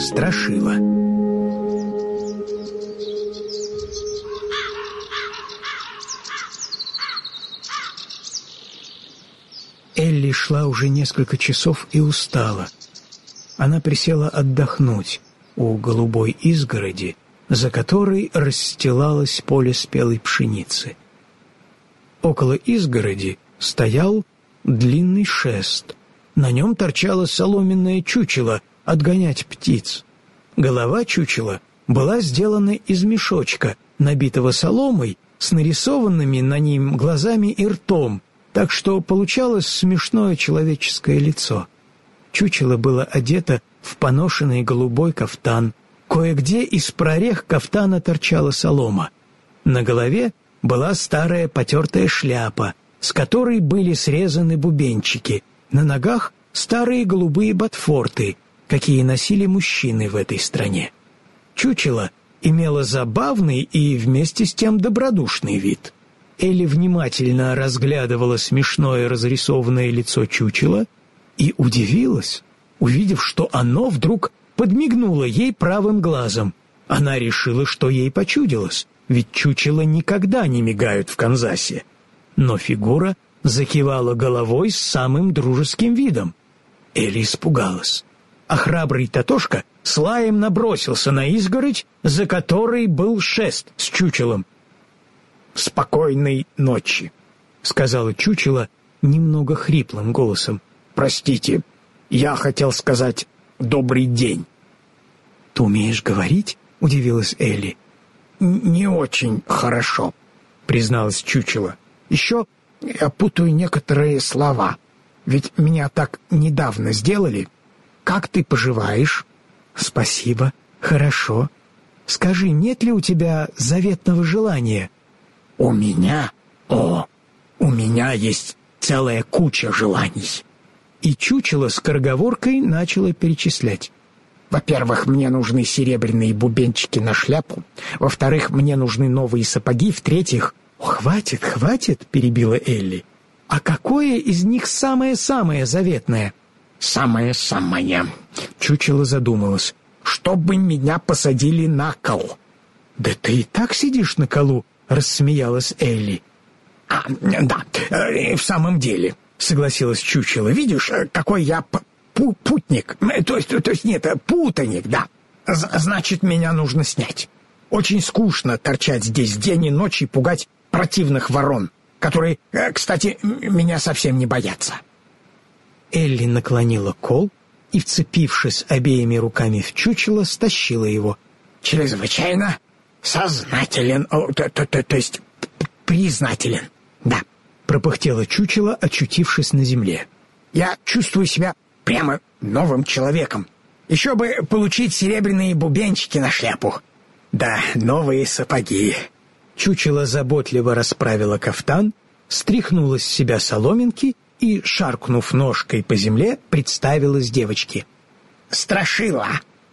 Страшила. Элли шла уже несколько часов и устала. Она присела отдохнуть у голубой изгороди, за которой расстилалось поле спелой пшеницы. Около изгороди стоял длинный шест. На нем торчало соломенное чучело отгонять птиц. Голова чучела была сделана из мешочка, набитого соломой, с нарисованными на ним глазами и ртом, так что получалось смешное человеческое лицо. Чучело было одето в поношенный голубой кафтан. Кое-где из прорех кафтана торчала солома. На голове была старая потертая шляпа, с которой были срезаны бубенчики. На ногах старые голубые ботфорты, какие носили мужчины в этой стране. Чучело имело забавный и вместе с тем добродушный вид. Элли внимательно разглядывала смешное разрисованное лицо чучела и удивилась, увидев, что оно вдруг подмигнуло ей правым глазом. Она решила, что ей почудилось, ведь чучела никогда не мигают в Канзасе. Но фигура закивала головой с самым дружеским видом. Элли испугалась, а храбрый Татошка с лаем набросился на изгородь, за которой был шест с чучелом. «Спокойной ночи», — сказала чучело немного хриплым голосом. «Простите, я хотел сказать добрый день». «Ты умеешь говорить?» — удивилась Элли. «Не очень хорошо», — призналась чучело. «Еще я путаю некоторые слова, ведь меня так недавно сделали. Как ты поживаешь?» «Спасибо, хорошо. Скажи, нет ли у тебя заветного желания?» «У меня? У меня есть целая куча желаний». И чучело скороговоркой начало перечислять. «Во-первых, мне нужны серебряные бубенчики на шляпу. Во-вторых, мне нужны новые сапоги. В-третьих...» «Хватит, хватит», — перебила Элли. «А какое из них самое-самое заветное?» «Самое-самое», — чучело задумалось. «Чтобы меня посадили на кол». «Да ты и так сидишь на колу», — рассмеялась Элли. «Да, в самом деле», — согласилась чучело. «Видишь, какой я путник, то есть нет, путаник, да. Значит, меня нужно снять. Очень скучно торчать здесь день и ночь и пугать противных ворон, которые, кстати, меня совсем не боятся». Элли наклонила кол и, вцепившись обеими руками в чучело, стащила его. «Чрезвычайно сознателен, то есть признателен, да», — пропыхтело чучело, очутившись на земле. «Я чувствую себя прямо новым человеком. Еще бы получить серебряные бубенчики на шляпу. Да, новые сапоги». Чучело заботливо расправило кафтан, стряхнуло с себя соломинки и, шаркнув ножкой по земле, представилась девочке. «Страшила».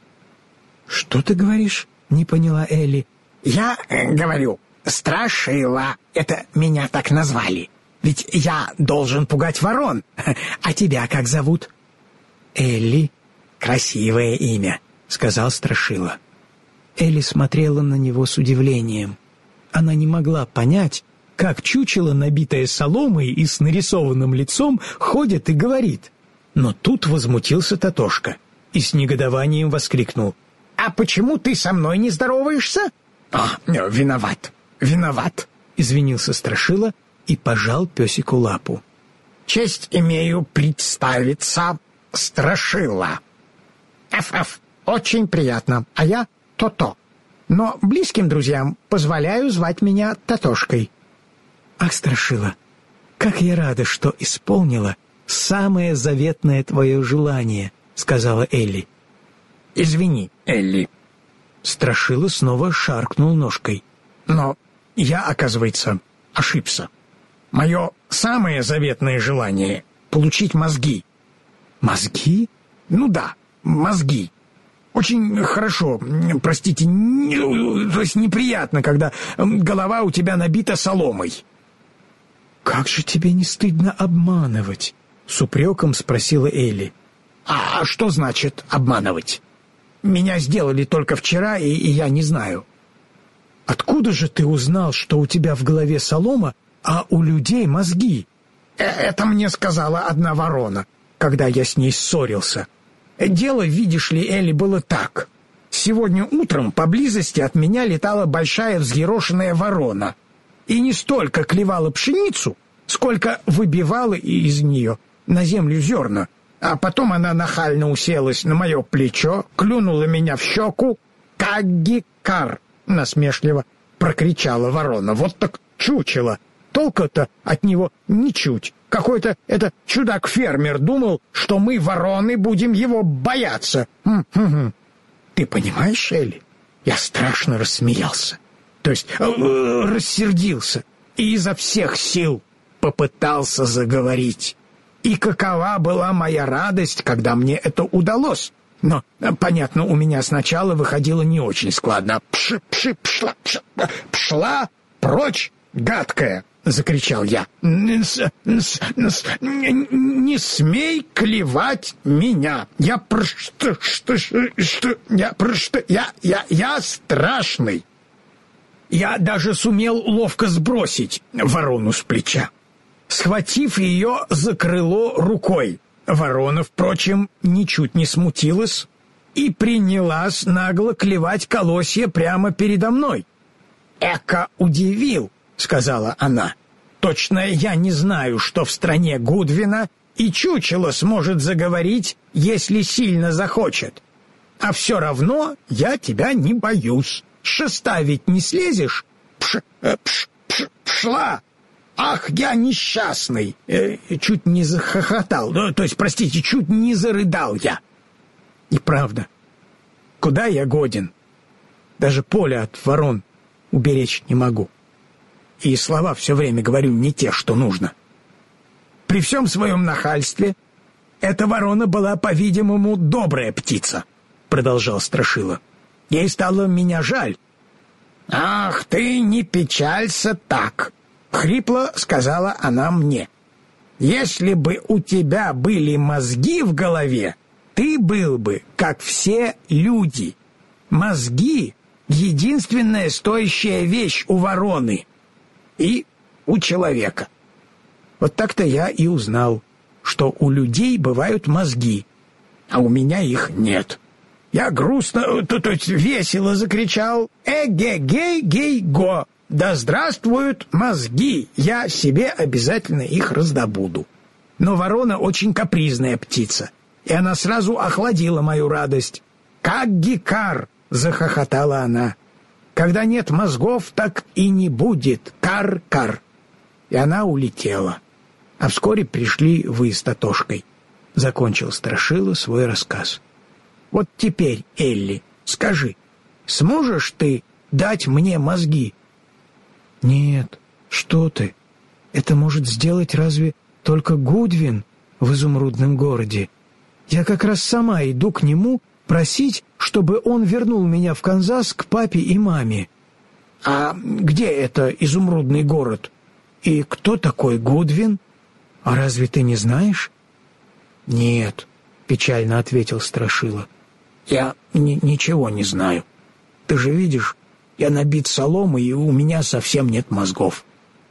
«Что ты говоришь?» — не поняла Элли. «Я говорю, Страшила. Это меня так назвали. Ведь я должен пугать ворон. А тебя как зовут?» «Элли». «Красивое имя», — сказал Страшила. Элли смотрела на него с удивлением. Она не могла понять, как чучело, набитое соломой и с нарисованным лицом, ходит и говорит. Но тут возмутился Татошка и с негодованием воскликнул: «А почему ты со мной не здороваешься?» «Виноват, — извинился Страшила и пожал песику лапу. «Честь имею представиться, Страшила». «Аф-аф, очень приятно, а я То-то. Но близким друзьям позволяю звать меня Татошкой». «Ах, Страшила, как я рада, что исполнила самое заветное твое желание», — сказала Элли. «Извини, Элли». Страшила снова шаркнул ножкой. «Но я, оказывается, ошибся. Мое самое заветное желание — получить мозги». «Мозги?» «Ну да, мозги. Очень хорошо, простите, то есть неприятно, когда голова у тебя набита соломой». «Как же тебе не стыдно обманывать?» — с упреком спросила Элли. «А что значит обманывать?» Меня сделали только вчера, и я не знаю». «Откуда же ты узнал, что у тебя в голове солома, а у людей мозги?» «Это мне сказала одна ворона, когда я с ней ссорился. Дело, видишь ли, Элли, было так. Сегодня утром поблизости от меня летала большая взъерошенная ворона и не столько клевала пшеницу, сколько выбивала из нее на землю зерна. А потом она нахально уселась на мое плечо, клюнула меня в щеку. «Каггикар!» — насмешливо прокричала ворона. «Вот так чучело! Толку-то от него ничуть. Какой-то это чудак-фермер думал, что мы, вороны, будем его бояться. Ты понимаешь, Элли, я страшно рассмеялся, то есть рассердился, и изо всех сил попытался заговорить. И какова была моя радость, когда мне это удалось. Но, понятно, у меня сначала выходило не очень складно. «Пшла прочь, гадкая!» — закричал я. «Не смей клевать меня! Я страшный!» Я даже сумел ловко сбросить ворону с плеча, схватив ее за крыло рукой. Ворона, впрочем, ничуть не смутилась и принялась нагло клевать колосья прямо передо мной. «Эка удивил!» — сказала она. «Точно я не знаю, что в стране Гудвина и чучело сможет заговорить, если сильно захочет. А все равно я тебя не боюсь. С шеста ведь не слезешь? Пшла! Ах, я несчастный!» Чуть не захохотал, то есть, простите, чуть не зарыдал я. И правда, куда я годен? Даже поле от ворон уберечь не могу. И слова все время говорю не те, что нужно. При всем своем нахальстве эта ворона была, по-видимому, добрая птица, продолжал Страшила. Ей стало меня жаль. «Ах, ты не печалься так!» — хрипло сказала она мне. «Если бы у тебя были мозги в голове, ты был бы, как все люди. Мозги — единственная стоящая вещь у вороны и у человека». Вот так-то я и узнал, что у людей бывают мозги, а у меня их нет. Я грустно, то есть весело закричал: «Эге-гей-гей-го! Да здравствуют мозги! Я себе обязательно их раздобуду». Но ворона очень капризная птица, и она сразу охладила мою радость. «Каггикар!» — захохотала она. «Когда нет мозгов, так и не будет. Кар-кар!» И она улетела. А вскоре пришли вы с Татошкой. Закончил Страшила свой рассказ. Вот теперь, Элли, скажи, сможешь ты дать мне мозги? Нет, что ты? Это может сделать разве только Гудвин в изумрудном городе. Я как раз сама иду к нему просить, чтобы он вернул меня в Канзас к папе и маме. А где это изумрудный город? И кто такой Гудвин? А разве ты не знаешь? Нет, печально ответил Страшила. Я ничего не знаю. Ты же видишь, я набит соломой, и у меня совсем нет мозгов.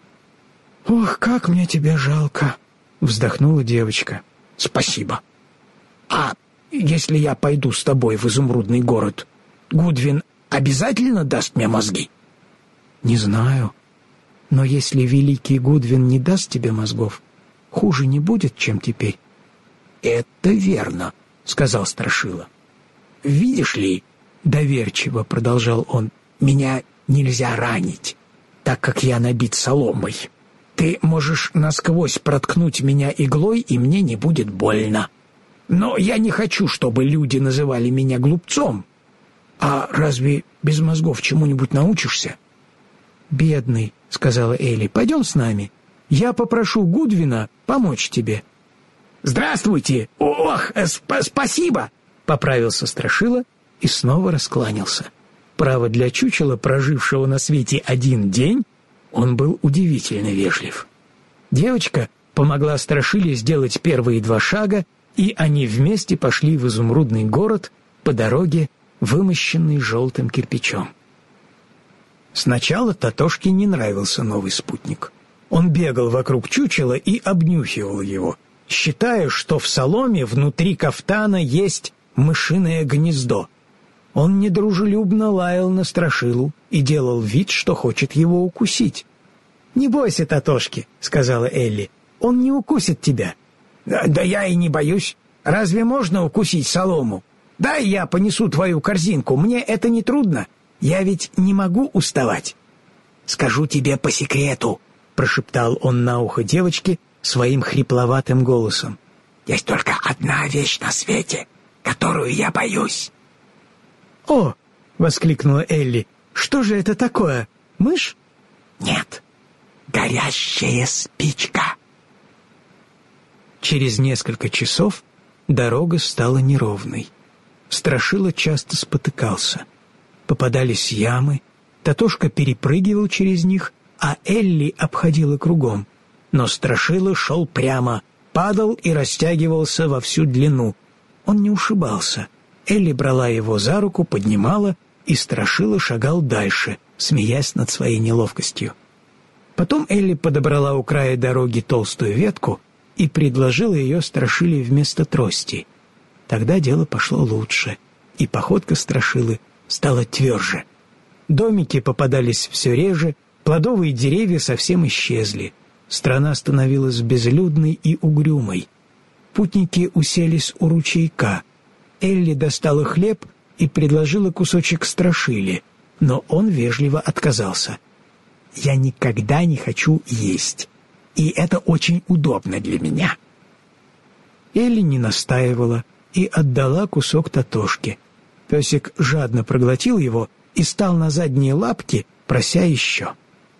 Ох, как мне тебя жалко, вздохнула девочка. Спасибо. А если я пойду с тобой в изумрудный город, Гудвин обязательно даст мне мозги? Не знаю. Но если великий Гудвин не даст тебе мозгов, хуже не будет, чем теперь. Это верно, сказал Страшила. Видишь ли, доверчиво продолжал он, меня нельзя ранить, так как я набит соломой. Ты можешь насквозь проткнуть меня иглой, и мне не будет больно. Но я не хочу, чтобы люди называли меня глупцом. А разве без мозгов чему-нибудь научишься? Бедный, сказала Элли, пойдем с нами. Я попрошу Гудвина помочь тебе. Здравствуйте! Ох, спасибо! Поправился Страшила и снова раскланялся. Право, для чучела, прожившего на свете один день, он был удивительно вежлив. Девочка помогла Страшиле сделать первые 2 шага, и они вместе пошли в изумрудный город по дороге вымощенный желтым кирпичом. Сначала Татошке не нравился новый спутник. Он бегал вокруг чучела и обнюхивал его, считая, что в соломе внутри кафтана есть мышиное гнездо. Он недружелюбно лаял на Страшилу и делал вид, что хочет его укусить. «Не бойся, Татошки», — сказала Элли, — «он не укусит тебя». «Да я и не боюсь. Разве можно укусить солому? Дай я понесу твою корзинку, мне это не трудно. Я ведь не могу уставать». «Скажу тебе по секрету», — прошептал он на ухо девочке своим хрипловатым голосом. «Есть только одна вещь на свете, которую я боюсь». «О!» — воскликнула Элли. «Что же это такое? Мышь?» «Нет, горящая спичка». Через несколько часов дорога стала неровной. Страшила часто спотыкался. Попадались ямы, Татошка перепрыгивал через них, а Элли обходила кругом. Но Страшила шел прямо, падал и растягивался во всю длину. Он не ушибался. Элли брала его за руку, поднимала, и Страшила шагал дальше, смеясь над своей неловкостью. Потом Элли подобрала у края дороги толстую ветку и предложила ее Страшиле вместо трости. Тогда дело пошло лучше, и походка Страшилы стала тверже. Домики попадались все реже, плодовые деревья совсем исчезли. Страна становилась безлюдной и угрюмой. Путники уселись у ручейка. Элли достала хлеб и предложила кусочек Страшиле, но он вежливо отказался. «Я никогда не хочу есть, и это очень удобно для меня». Элли не настаивала и отдала кусок Татошке. Песик жадно проглотил его и стал на задние лапки, прося еще.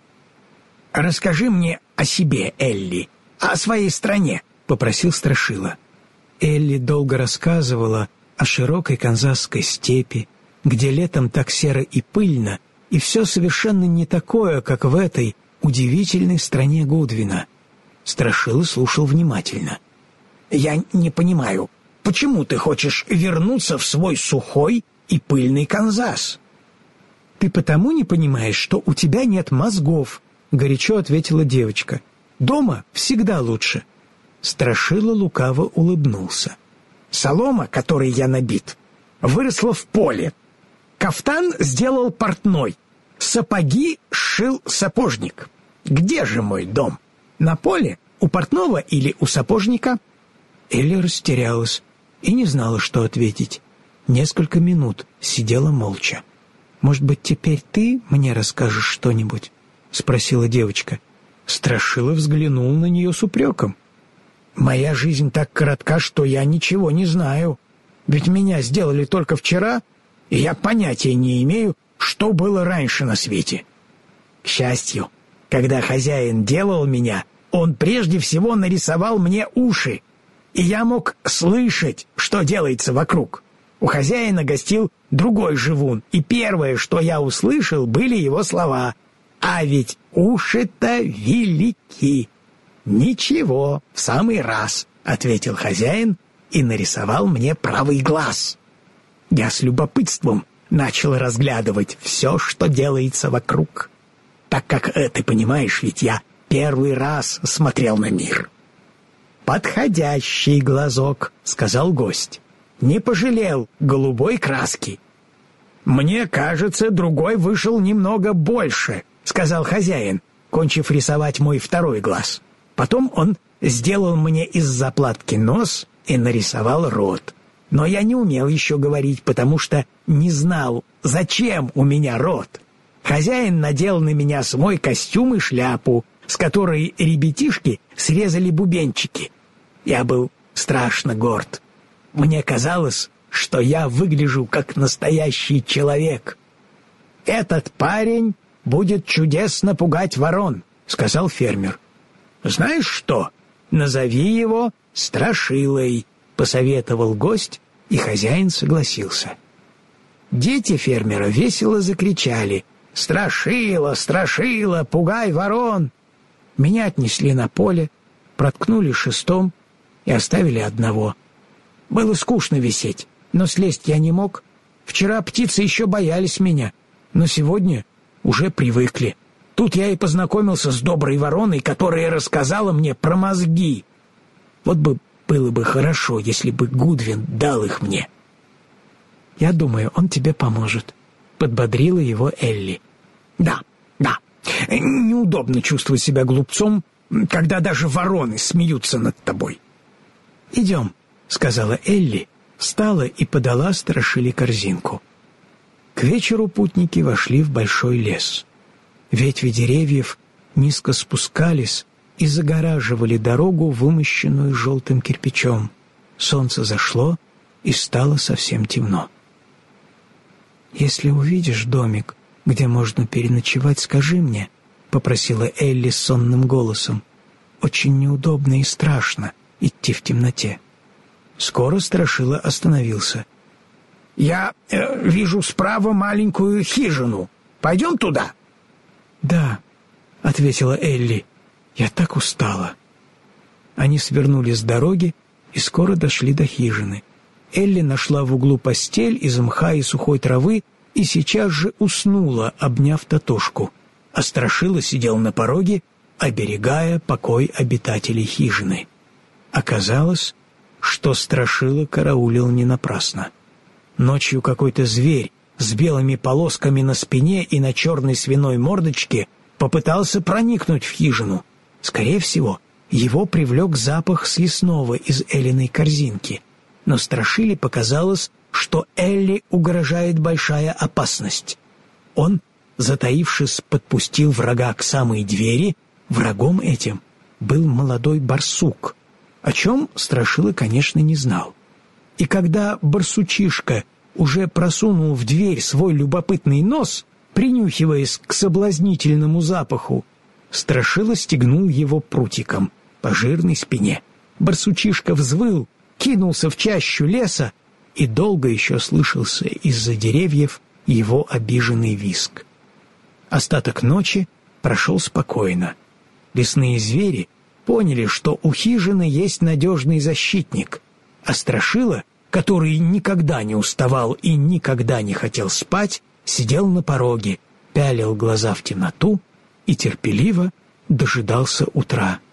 «Расскажи мне о себе, Элли, о своей стране», — попросил Страшила. Элли долго рассказывала о широкой канзасской степи, где летом так серо и пыльно, и все совершенно не такое, как в этой удивительной стране Гудвина. Страшила слушал внимательно. «Я не понимаю, почему ты хочешь вернуться в свой сухой и пыльный Канзас?» «Ты потому не понимаешь, что у тебя нет мозгов», — горячо ответила девочка. «Дома всегда лучше». Страшила лукаво улыбнулся. «Солома, которой я набит, выросла в поле. Кафтан сделал портной. Сапоги сшил сапожник. Где же мой дом? На поле? У портного или у сапожника?» Элли растерялась и не знала, что ответить. Несколько минут сидела молча. «Может быть, теперь ты мне расскажешь что-нибудь?» — спросила девочка. Страшила взглянул на нее с упреком. «Моя жизнь так коротка, что я ничего не знаю. Ведь меня сделали только вчера, и я понятия не имею, что было раньше на свете. К счастью, когда хозяин делал меня, он прежде всего нарисовал мне уши, и я мог слышать, что делается вокруг. У хозяина гостил другой живун, и первое, что я услышал, были его слова: «А ведь уши-то велики». «Ничего, в самый раз», — ответил хозяин и нарисовал мне правый глаз. Я с любопытством начал разглядывать все, что делается вокруг, так как, ты понимаешь, ведь я первый раз смотрел на мир. «Подходящий глазок», — сказал гость. «Не пожалел голубой краски». «Мне кажется, другой вышел немного больше», — сказал хозяин, кончив рисовать мой второй глаз. Потом он сделал мне из заплатки нос и нарисовал рот. Но я не умел еще говорить, потому что не знал, зачем у меня рот. Хозяин надел на меня свой костюм и шляпу, с которой ребятишки срезали бубенчики. Я был страшно горд. Мне казалось, что я выгляжу как настоящий человек. «Этот парень будет чудесно пугать ворон», — сказал фермер. «Знаешь что? Назови его Страшилой», — посоветовал гость, и хозяин согласился. Дети фермера весело закричали: «Страшила, Страшила, пугай ворон!» Меня отнесли на поле, проткнули шестом и оставили одного. Было скучно висеть, но слезть я не мог. Вчера птицы еще боялись меня, но сегодня уже привыкли. Тут я и познакомился с доброй вороной, которая рассказала мне про мозги. Вот бы было бы хорошо, если бы Гудвин дал их мне. Я думаю, он тебе поможет, подбодрила его Элли. Да. Неудобно чувствовать себя глупцом, когда даже вороны смеются над тобой. Идем, сказала Элли, встала и подала Страшиле корзинку. К вечеру путники вошли в большой лес. Ветви деревьев низко спускались и загораживали дорогу, вымощенную желтым кирпичом. Солнце зашло, и стало совсем темно. «Если увидишь домик, где можно переночевать, скажи мне», — попросила Элли сонным голосом. «Очень неудобно и страшно идти в темноте». Скоро Страшила остановился. «Я вижу справа маленькую хижину. Пойдем туда?» «Да», — ответила Элли. «Я так устала». Они свернули с дороги и скоро дошли до хижины. Элли нашла в углу постель из мха и сухой травы и сейчас же уснула, обняв Татошку. А Страшила сидел на пороге, оберегая покой обитателей хижины. Оказалось, что Страшила караулил не напрасно. Ночью какой-то зверь с белыми полосками на спине и на черной свиной мордочке попытался проникнуть в хижину. Скорее всего, его привлек запах съестного из Эллиной корзинки. Но Страшиле показалось, что Элли угрожает большая опасность. Он, затаившись, подпустил врага к самой двери. Врагом этим был молодой барсук, о чем Страшила, конечно, не знал. И когда барсучишка уже просунул в дверь свой любопытный нос, принюхиваясь к соблазнительному запаху, Страшила стегнул его прутиком по жирной спине. Барсучишка взвыл, кинулся в чащу леса, и долго еще слышался из-за деревьев его обиженный визг. Остаток ночи прошел спокойно. Лесные звери поняли, что у хижины есть надежный защитник, а Страшила, который никогда не уставал и никогда не хотел спать, сидел на пороге, пялил глаза в темноту и терпеливо дожидался утра.